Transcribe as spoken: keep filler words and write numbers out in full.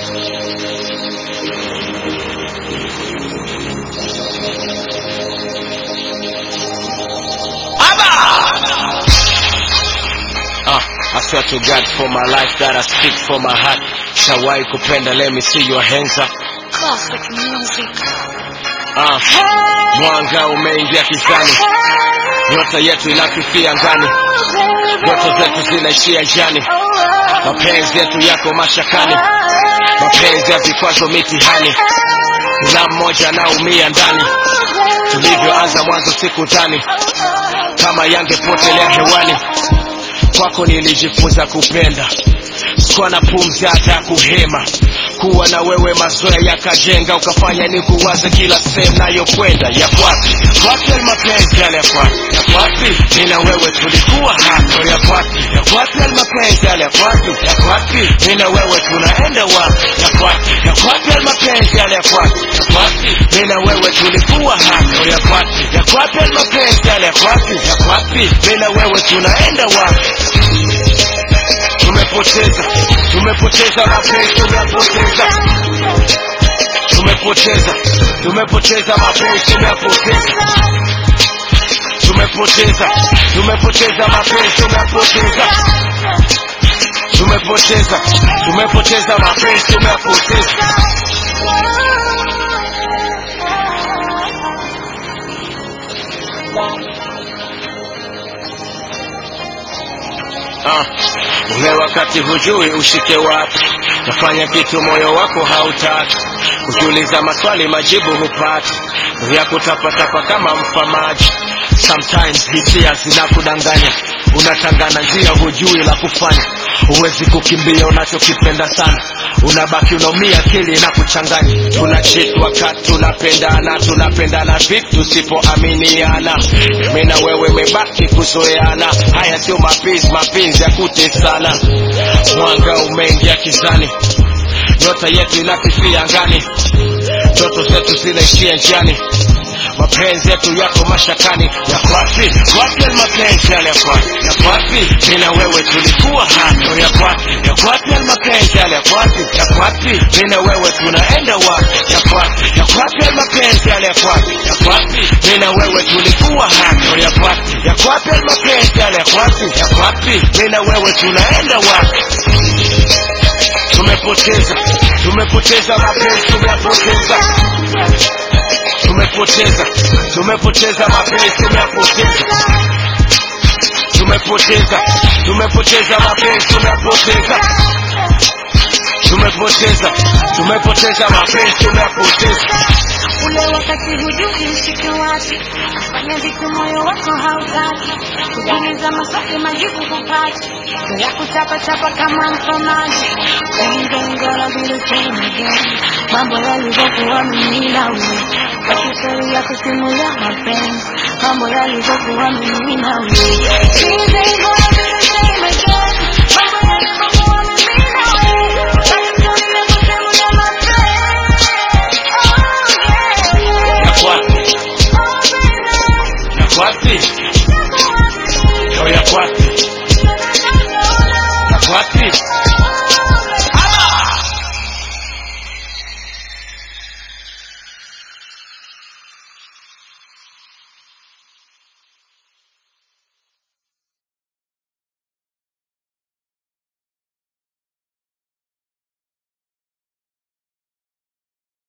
I swear to God for my life that I speak for my heart. Shawai kupenda, let me see your hands up. Classic music. Ah, mwanga umeingia kizani, nyota yetu inafifia ngani, ndoto zetu zinaishia jani, mapenzi yetu yako mashakani, mapenzi ya vikwazo mitihani, na mmoja naumia ndani. Tulivyoanza mwanzo sikudhani kama yangepotelea hewani. Kwako nilijifunza kupenda, sikuwa na pumzi hata kuhema. Kuwa na wewe mazoea yakajenga, ukafanya ni kuwaza kila sehemu nayokwenda. Ya kwapi, kwapi ya mapenzi yale ya kwapi, ya kwapi, nina wewe tulikuwa hapo. Ya kwapi, ya kwapi ya mapenzi yale ya kwapi, ya kwapi, nina wewe tunaenda wapi. Ya kwapi, ya kwapi ya mapenzi yale ya kwapi, ya kwapi, nina wewe tulikuwa hapo. Ya kwapi, ya kwapi ya mapenzi yale ya kwapi, ya kwapi, nina wewe tunaenda wapi. Tumepoteza, tumepoteza mapenzi, tumepoteza, tumepoteza, tumepoteza mapenzi, tumepoteza, tumepoteza, tumepoteza mapenzi, tumepoteza, tumepoteza, tumepoteza mapenzi, tumepoteza. Ah, ule wakati hujui ushike wapi, nafanya kitu moyo wako hautaki, kujiuliza maswali majibu hupati, ya kutapatapa kama mfamaji. Sometimes hisia zinakudanganya, unatangana njia hujui la kufanya. Huwezi kukimbia unachokipenda sana, unabaki unaumia, akili inakuchanganya. Tunacheat wakati tunapendana, tunapendana vipi tusipoaminiana? Mimi na wewe mebaki kuzoeana, haya sio mapenzi, mapenzi ya kutesana. Mwanga umeingia kizani, nyota yetu inafifia angani, ndoto zetu zinaishia njiani, mapenzi yetu yako mashakani. Ya kwapi, kwapi ya mapenzi yale ya kwapi, ya kwapi, nina wewe tulikuwa hapo. Ya kwapi, ya kwapi ya mapenzi yale ya kwapi, ya kwapi, nina wewe tunaenda wapi. Ya kwapi, ya kwapi ya mapenzi yale ya kwapi, ya kwapi, nina wewe tulikuwa hapo. Ya kwapi, ya kwapi ya mapenzi yale ya kwapi, ya kwapi, nina wewe tunaenda wapi. Tumepoteza, tumepoteza mapenzi, tumepoteza, tumepoteza, tumepoteza mapenzi, tumepoteza, tumepoteza, tumepoteza mapenzi, tumepoteza, tumepoteza, tumepoteza mapenzi, tumepoteza. Ule wakati hujui ushike wapi, fanya vitu moyo wako hautaki, kujiuliza maswali majibu hupati, ya kutapa tapa kama mfamaji. Things ain't gonna be the same again, mambo yalivyokuwa mimi na wewe, kwa kistori ya kusimulia mapenzi, mambo yalivyokuwa mimi na wewe. Things ain't gonna be the same again, mambo yalivyokuwa